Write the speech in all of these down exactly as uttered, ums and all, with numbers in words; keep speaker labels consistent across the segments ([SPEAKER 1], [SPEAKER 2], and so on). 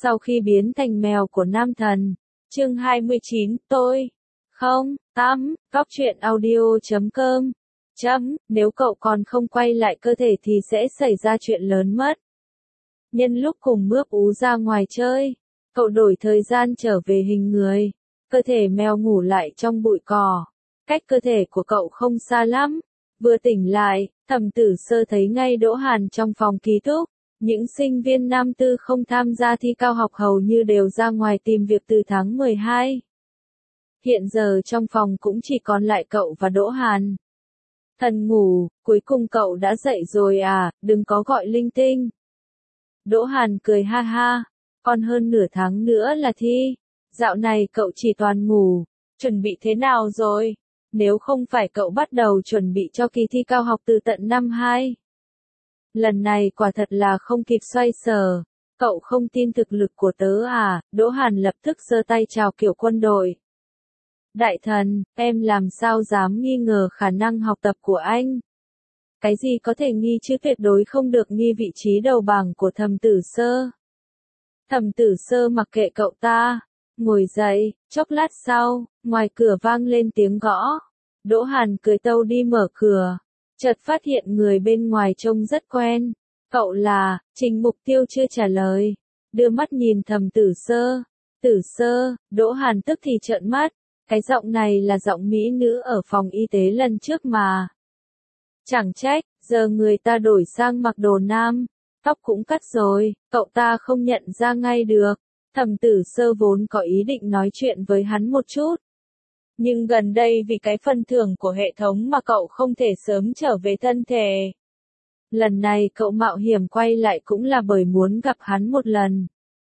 [SPEAKER 1] sau khi biến thành mèo của nam thần. Chương hai mươi chín, tôi không tắm, góc truyện audio chấm com. Chấm, nếu cậu còn không quay lại cơ thể thì sẽ xảy ra chuyện lớn mất. Nhân lúc cùng Mướp Ú ra ngoài chơi, cậu đổi thời gian trở về hình người. Cơ thể mèo ngủ lại trong bụi cỏ. Cách cơ thể của cậu không xa lắm. Vừa tỉnh lại, Thẩm Tử Sơ thấy ngay Đỗ Hàn trong phòng ký túc. Những sinh viên năm tư không tham gia thi cao học hầu như đều ra ngoài tìm việc từ tháng mười hai. Hiện giờ trong phòng cũng chỉ còn lại cậu và Đỗ Hàn. Thần ngủ, cuối cùng cậu đã dậy rồi à, đừng có gọi linh tinh. Đỗ Hàn cười ha ha, còn hơn nửa tháng nữa là thi. Dạo này cậu chỉ toàn ngủ, chuẩn bị thế nào rồi? Nếu không phải cậu bắt đầu chuẩn bị cho kỳ thi cao học từ tận năm hai. Lần này quả thật là không kịp xoay sở. Cậu không tin thực lực của tớ à? Đỗ Hàn lập tức giơ tay chào kiểu quân đội. Đại thần, em làm sao dám nghi ngờ khả năng học tập của anh? Cái gì có thể nghi chứ tuyệt đối không được nghi vị trí đầu bảng của Thẩm Tử Sơ. Thẩm Tử Sơ mặc kệ cậu ta, ngồi dậy, chốc lát sau, ngoài cửa vang lên tiếng gõ. Đỗ Hàn cười tâu đi mở cửa, chợt phát hiện người bên ngoài trông rất quen. Cậu là, Trình Mục Tiêu chưa trả lời, đưa mắt nhìn Thẩm Tử Sơ. Tử Sơ, Đỗ Hàn tức thì trợn mắt, cái giọng này là giọng mỹ nữ ở phòng y tế lần trước mà. Chẳng trách, giờ người ta đổi sang mặc đồ nam, tóc cũng cắt rồi, cậu ta không nhận ra ngay được. Thẩm Tử Sơ vốn có ý định nói chuyện với hắn một chút. Nhưng gần đây vì cái phần thưởng của hệ thống mà cậu không thể sớm trở về thân thể. Lần này cậu mạo hiểm quay lại cũng là bởi muốn gặp hắn một lần.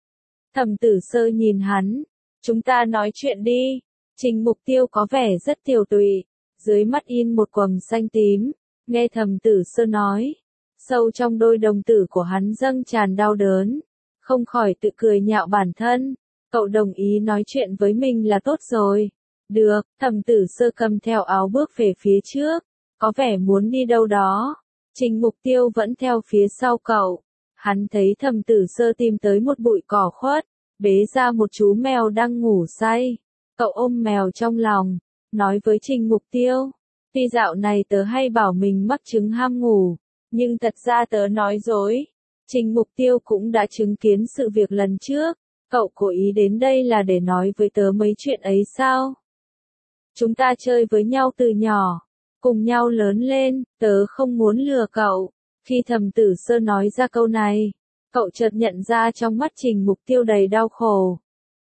[SPEAKER 1] Thẩm Tử Sơ nhìn hắn, chúng ta nói chuyện đi. Trình Mục Tiêu có vẻ rất tiều tụy, dưới mắt in một quầng xanh tím, nghe Thẩm Tử Sơ nói. Sâu trong đôi đồng tử của hắn dâng tràn đau đớn, không khỏi tự cười nhạo bản thân. Cậu đồng ý nói chuyện với mình là tốt rồi. Được, Thẩm Tử Sơ cầm theo áo bước về phía trước, có vẻ muốn đi đâu đó. Trình Mục Tiêu vẫn theo phía sau cậu. Hắn thấy Thẩm Tử Sơ tìm tới một bụi cỏ khuất, bế ra một chú mèo đang ngủ say. Cậu ôm mèo trong lòng, nói với Trình Mục Tiêu. Tuy dạo này tớ hay bảo mình mắc chứng ham ngủ, nhưng thật ra tớ nói dối. Trình Mục Tiêu cũng đã chứng kiến sự việc lần trước. Cậu cố ý đến đây là để nói với tớ mấy chuyện ấy sao? Chúng ta chơi với nhau từ nhỏ, cùng nhau lớn lên, tớ không muốn lừa cậu. Khi Thẩm Tử Sơ nói ra câu này, cậu chợt nhận ra trong mắt Trình Mục Tiêu đầy đau khổ.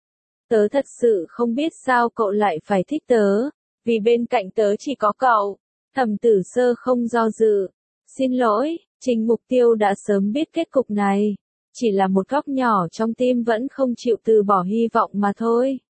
[SPEAKER 1] Tớ thật sự không biết sao cậu lại phải thích tớ, vì bên cạnh tớ chỉ có cậu. Thẩm Tử Sơ không do dự. Xin lỗi, Trình Mục Tiêu đã sớm biết kết cục này. Chỉ là một góc nhỏ trong tim vẫn không chịu từ bỏ hy vọng mà thôi.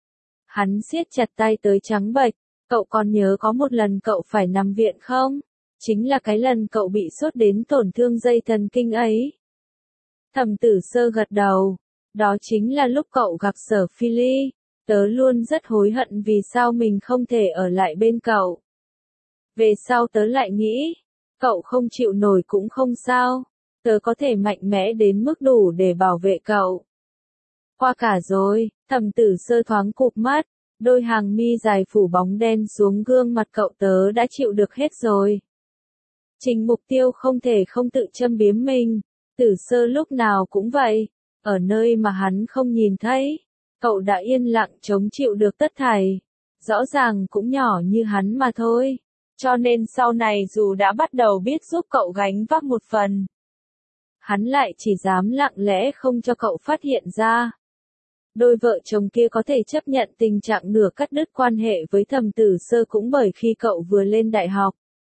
[SPEAKER 1] Hắn siết chặt tay tới trắng bệch. Cậu còn nhớ có một lần cậu phải nằm viện không? Chính là cái lần cậu bị sốt đến tổn thương dây thần kinh ấy. Thẩm Tử Sơ gật đầu. Đó chính là lúc cậu gặp Sở Phi Ly. Tớ luôn rất hối hận vì sao mình không thể ở lại bên cậu. Về sau tớ lại nghĩ, cậu không chịu nổi cũng không sao. Tớ có thể mạnh mẽ đến mức đủ để bảo vệ cậu. Qua cả rồi, Thẩm Tử Sơ thoáng cụp mắt, đôi hàng mi dài phủ bóng đen xuống gương mặt cậu. Tớ đã chịu được hết rồi. Trình Mục Tiêu không thể không tự châm biếm mình. Tử Sơ lúc nào cũng vậy. Ở nơi mà hắn không nhìn thấy, cậu đã yên lặng chống chịu được tất thảy. Rõ ràng cũng nhỏ như hắn mà thôi. Cho nên sau này dù đã bắt đầu biết giúp cậu gánh vác một phần, hắn lại chỉ dám lặng lẽ không cho cậu phát hiện ra. Đôi vợ chồng kia có thể chấp nhận tình trạng nửa cắt đứt quan hệ với Thẩm Tử Sơ cũng bởi khi cậu vừa lên đại học.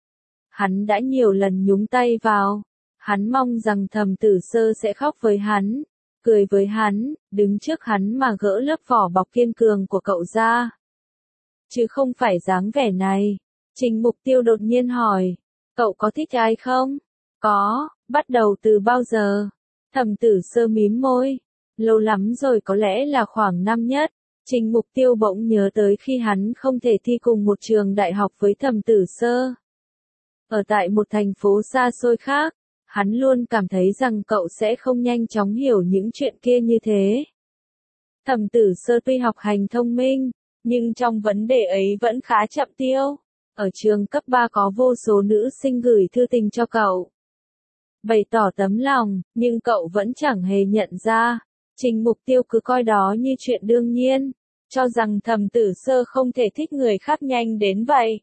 [SPEAKER 1] Hắn đã nhiều lần nhúng tay vào. Hắn mong rằng Thẩm Tử Sơ sẽ khóc với hắn, cười với hắn, đứng trước hắn mà gỡ lớp vỏ bọc kiên cường của cậu ra. Chứ không phải dáng vẻ này. Trình Mục Tiêu đột nhiên hỏi, cậu có thích ai không? Có, bắt đầu từ bao giờ? Thẩm Tử Sơ mím môi, lâu lắm rồi, có lẽ là khoảng năm nhất. Trình Mục Tiêu bỗng nhớ tới khi hắn không thể thi cùng một trường đại học với Thẩm Tử Sơ. Ở tại một thành phố xa xôi khác, Hắn luôn cảm thấy rằng cậu sẽ không nhanh chóng hiểu những chuyện kia như thế. Thẩm Tử Sơ tuy học hành thông minh, nhưng trong vấn đề ấy vẫn khá chậm tiêu. Ở trường cấp ba có vô số nữ sinh gửi thư tình cho cậu, bày tỏ tấm lòng, nhưng cậu vẫn chẳng hề nhận ra. Trình Mục Tiêu cứ coi đó như chuyện đương nhiên, cho rằng Thẩm Tử Sơ không thể thích người khác nhanh đến vậy.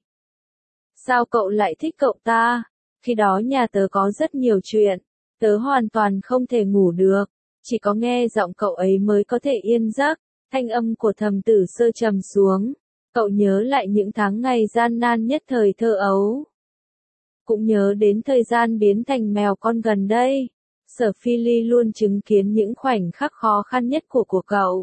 [SPEAKER 1] Sao cậu lại thích cậu ta? Khi đó nhà tớ có rất nhiều chuyện, tớ hoàn toàn không thể ngủ được, chỉ có nghe giọng cậu ấy mới có thể yên giấc. Thanh âm của Thẩm Tử Sơ trầm xuống, cậu nhớ lại những tháng ngày gian nan nhất thời thơ ấu. Cũng nhớ đến thời gian biến thành mèo con gần đây. Sở Phi Ly luôn chứng kiến những khoảnh khắc khó khăn nhất của của cậu,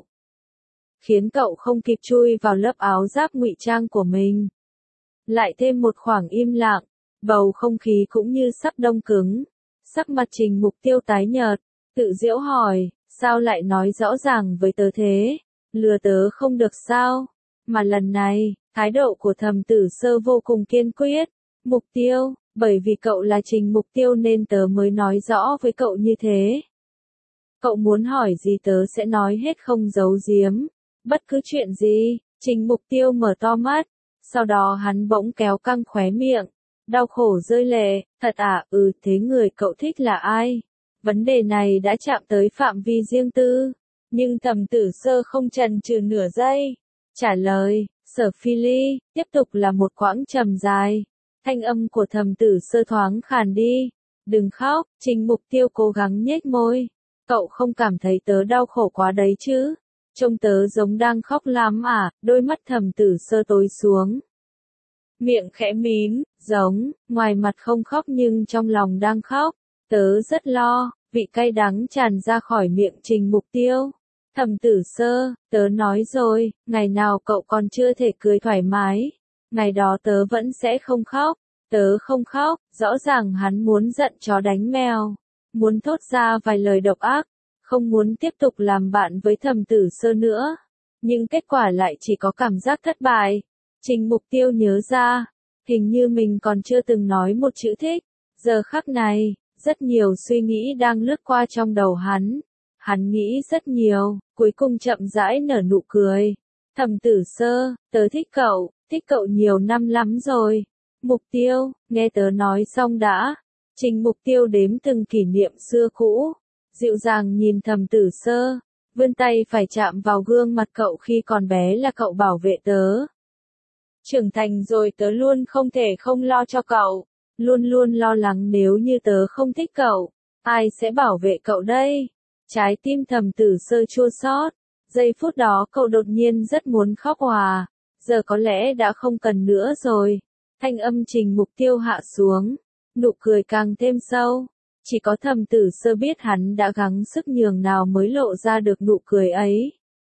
[SPEAKER 1] khiến cậu không kịp chui vào lớp áo giáp ngụy trang của mình. Lại thêm một khoảng im lặng, bầu không khí cũng như sắp đông cứng. Sắc mặt Trình Mục Tiêu tái nhợt, tự giễu hỏi, sao lại nói rõ ràng với tớ thế, lừa tớ không được sao? Mà lần này, thái độ của Thẩm Tử Sơ vô cùng kiên quyết. Mục Tiêu, bởi vì cậu là Trình Mục Tiêu nên tớ mới nói rõ với cậu như thế. Cậu muốn hỏi gì tớ sẽ nói hết không giấu giếm. Bất cứ chuyện gì. Trình Mục Tiêu mở to mắt, sau đó hắn bỗng kéo căng khóe miệng, đau khổ rơi lệ. Thật à? Ừ, thế người cậu thích là ai? Vấn đề này đã chạm tới phạm vi riêng tư, nhưng Thẩm Tử Sơ không chần chừ nửa giây, trả lời. Sở Phi Ly. Tiếp tục là một quãng trầm dài. Thanh âm của Thẩm Tử Sơ thoáng khàn đi. Đừng khóc. Trình Mục Tiêu cố gắng nhếch môi. Cậu không cảm thấy tớ đau khổ quá đấy chứ? Trông tớ giống đang khóc lắm à? Đôi mắt Thẩm Tử Sơ tối xuống, miệng khẽ mím, giống, ngoài mặt không khóc nhưng trong lòng đang khóc. Tớ rất lo. Vị cay đắng tràn ra khỏi miệng Trình Mục Tiêu. Thẩm Tử Sơ, tớ nói rồi, ngày nào cậu còn chưa thể cười thoải mái, ngày đó tớ vẫn sẽ không khóc. Tớ không khóc. Rõ ràng hắn muốn giận chó đánh mèo, muốn thốt ra vài lời độc ác, không muốn tiếp tục làm bạn với Thẩm Tử Sơ nữa, nhưng kết quả lại chỉ có cảm giác thất bại. Trình Mục Tiêu nhớ ra, hình như mình còn chưa từng nói một chữ thích. Giờ khắc này, rất nhiều suy nghĩ đang lướt qua trong đầu hắn. Hắn nghĩ rất nhiều, cuối cùng chậm rãi nở nụ cười. Thẩm Tử Sơ, tớ thích cậu, thích cậu nhiều năm lắm rồi. Mục Tiêu, nghe tớ nói xong đã. Trình Mục Tiêu đếm từng kỷ niệm xưa cũ, dịu dàng nhìn Thẩm Tử Sơ, vươn tay phải chạm vào gương mặt cậu khi còn bé là cậu bảo vệ tớ. Trưởng thành rồi tớ luôn không thể không lo cho cậu, luôn luôn lo lắng nếu như tớ không thích cậu, ai sẽ bảo vệ cậu đây? Trái tim Thẩm Tử Sơ chua xót. Giây phút đó cậu đột nhiên rất muốn khóc òa. Giờ có lẽ đã không cần nữa rồi. Thanh âm Trình Mục Tiêu hạ xuống, nụ cười càng thêm sâu. Chỉ có Thẩm Tử Sơ biết hắn đã gắng sức nhường nào mới lộ ra được nụ cười ấy.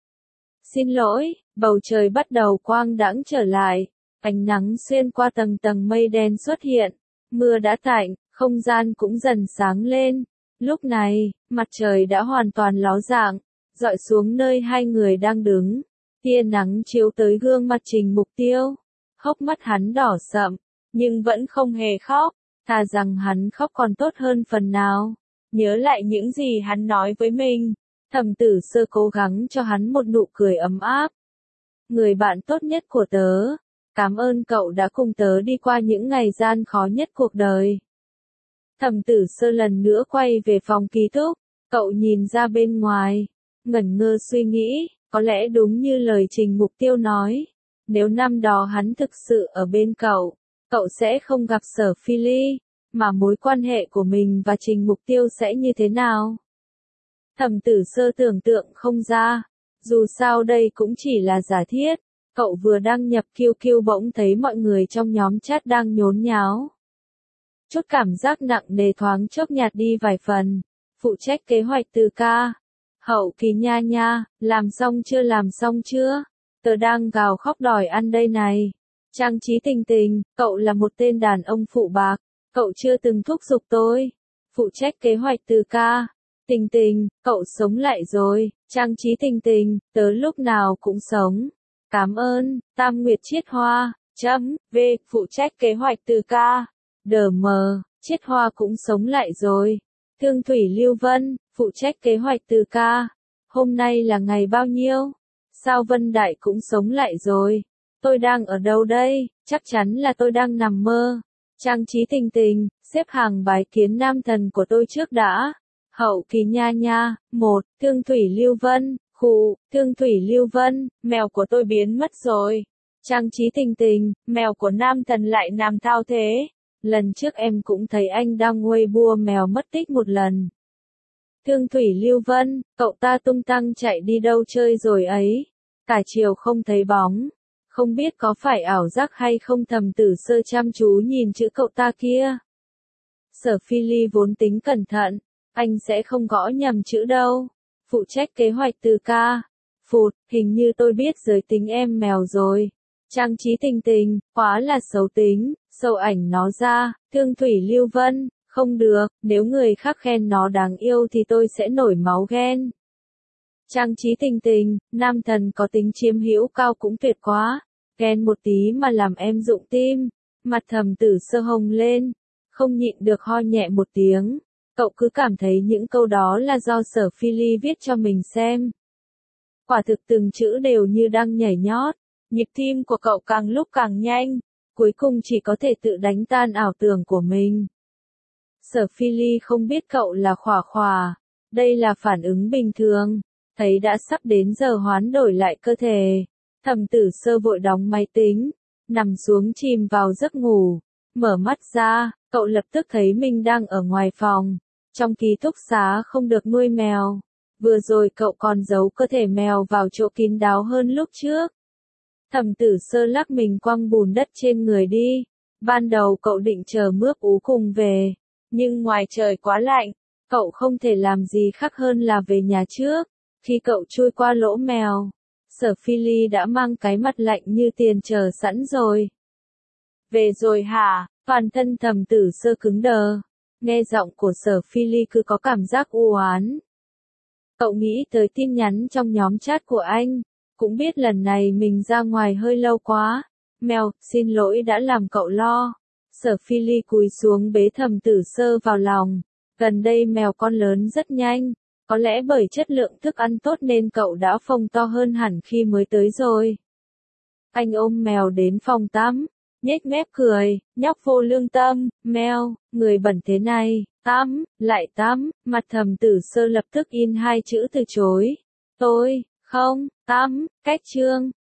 [SPEAKER 1] Xin lỗi. Bầu trời bắt đầu quang đãng trở lại, ánh nắng xuyên qua tầng tầng mây đen xuất hiện, mưa đã tạnh, không gian cũng dần sáng lên. Lúc này, mặt trời đã hoàn toàn ló dạng, rọi xuống nơi hai người đang đứng. Tia nắng chiếu tới gương mặt Trình Mục Tiêu, hốc mắt hắn đỏ sậm, nhưng vẫn không hề khóc, thà rằng hắn khóc còn tốt hơn phần nào. Nhớ lại những gì hắn nói với mình, Thẩm Tử Sơ cố gắng cho hắn một nụ cười ấm áp. Người bạn tốt nhất của tớ, cảm ơn cậu đã cùng tớ đi qua những ngày gian khó nhất cuộc đời. Thẩm Tử Sơ lần nữa quay về phòng ký túc, cậu nhìn ra bên ngoài, ngẩn ngơ suy nghĩ, có lẽ đúng như lời Trình Mục Tiêu nói, nếu năm đó hắn thực sự ở bên cậu, cậu sẽ không gặp Sở Phi Ly, mà mối quan hệ của mình và Trình Mục Tiêu sẽ như thế nào? Thẩm Tử Sơ tưởng tượng không ra, dù sao đây cũng chỉ là giả thiết. Cậu vừa đăng nhập Q Q bỗng thấy mọi người trong nhóm chat đang nhốn nháo. Chút cảm giác nặng nề thoáng chốc nhạt đi vài phần. Phụ trách kế hoạch từ ca. Hậu kỳ nha nha, làm xong chưa làm xong chưa? Tớ đang gào khóc đòi ăn đây này. Trang Trí Tình Tình, cậu là một tên đàn ông phụ bạc. Cậu chưa từng thúc giục tôi. Phụ trách kế hoạch từ ca. Tình Tình, cậu sống lại rồi. Trang Trí Tình Tình, tớ lúc nào cũng sống. Cảm ơn. Tam Nguyệt Chiết Hoa, chấm, V, phụ trách kế hoạch từ ca. Đờ mờ, Chiết Hoa cũng sống lại rồi. Thương Thủy Lưu Vân, phụ trách kế hoạch từ ca. Hôm nay là ngày bao nhiêu? Sao Vân Đại cũng sống lại rồi? Tôi đang ở đâu đây? Chắc chắn là tôi đang nằm mơ. Trang trí Tình Tình, xếp hàng bái kiến nam thần của tôi trước đã. Hậu kỳ nha nha. Một, Thương Thủy Lưu Vân, khụ, Thương Thủy Lưu Vân, mèo của tôi biến mất rồi. Trang trí Tình Tình, mèo của nam thần lại làm thao thế. Lần trước em cũng thấy anh đang Weibo mèo mất tích một lần. Thương Thủy Lưu Vân, cậu ta tung tăng chạy đi đâu chơi rồi ấy. Cả chiều không thấy bóng. Không biết có phải ảo giác hay không. Thầm Tử Sơ chăm chú nhìn chữ cậu ta kia. Sở Phi Ly vốn tính cẩn thận. Anh sẽ không gõ nhầm chữ đâu. Phụ trách kế hoạch từ ca. Phụt, hình như tôi biết giới tính em mèo rồi. Trang trí Tình Tình, quá là xấu tính. Sâu ảnh nó ra. Thương Thủy Lưu Vân, không được, nếu người khác khen nó đáng yêu thì tôi sẽ nổi máu ghen. Trang trí Tình Tình, nam thần có tính chiếm hữu cao cũng tuyệt quá. Ghen một tí mà làm em rụng tim. Mặt Thầm Tử Sơ hồng lên. Không nhịn được ho nhẹ một tiếng. Cậu cứ cảm thấy những câu đó là do Sở Phi Ly viết cho mình xem. Quả thực từng chữ đều như đang nhảy nhót. Nhịp tim của cậu càng lúc càng nhanh. Cuối cùng chỉ có thể tự đánh tan ảo tưởng của mình. Sở Phi Ly không biết cậu là khỏa khỏa. Đây là phản ứng bình thường. Thấy đã sắp đến giờ hoán đổi lại cơ thể. Thầm Tử Sơ vội đóng máy tính. Nằm xuống chìm vào giấc ngủ. Mở mắt ra, cậu lập tức thấy mình đang ở ngoài phòng. Trong ký túc xá không được nuôi mèo. Vừa rồi cậu còn giấu cơ thể mèo vào chỗ kín đáo hơn lúc trước. Thầm Tử Sơ lắc mình quăng bùn đất trên người đi. Ban đầu cậu định chờ Mướp Ú cùng về. Nhưng ngoài trời quá lạnh. Cậu không thể làm gì khác hơn là về nhà trước. Khi cậu chui qua lỗ mèo. Sở Phi Ly đã mang cái mặt lạnh như tiền chờ sẵn rồi. Về rồi hả? Toàn thân Thầm Tử Sơ cứng đờ. Nghe giọng của Sở Phi Ly cứ có cảm giác u oán. Cậu nghĩ tới tin nhắn trong nhóm chat của anh. Cũng biết lần này mình ra ngoài hơi lâu quá. Mèo, xin lỗi đã làm cậu lo. Sở Phi Ly cúi xuống bế Thầm Tử Sơ vào lòng. Gần đây mèo con lớn rất nhanh. Có lẽ bởi chất lượng thức ăn tốt nên cậu đã phồng to hơn hẳn khi mới tới rồi. Anh ôm mèo đến phòng tắm. Nhếch mép cười, nhóc vô lương tâm, mèo, người bẩn thế này, tắm, lại tắm. Mặt Thầm Tử Sơ lập tức in hai chữ từ chối. Tôi, không, tắm, cách chương.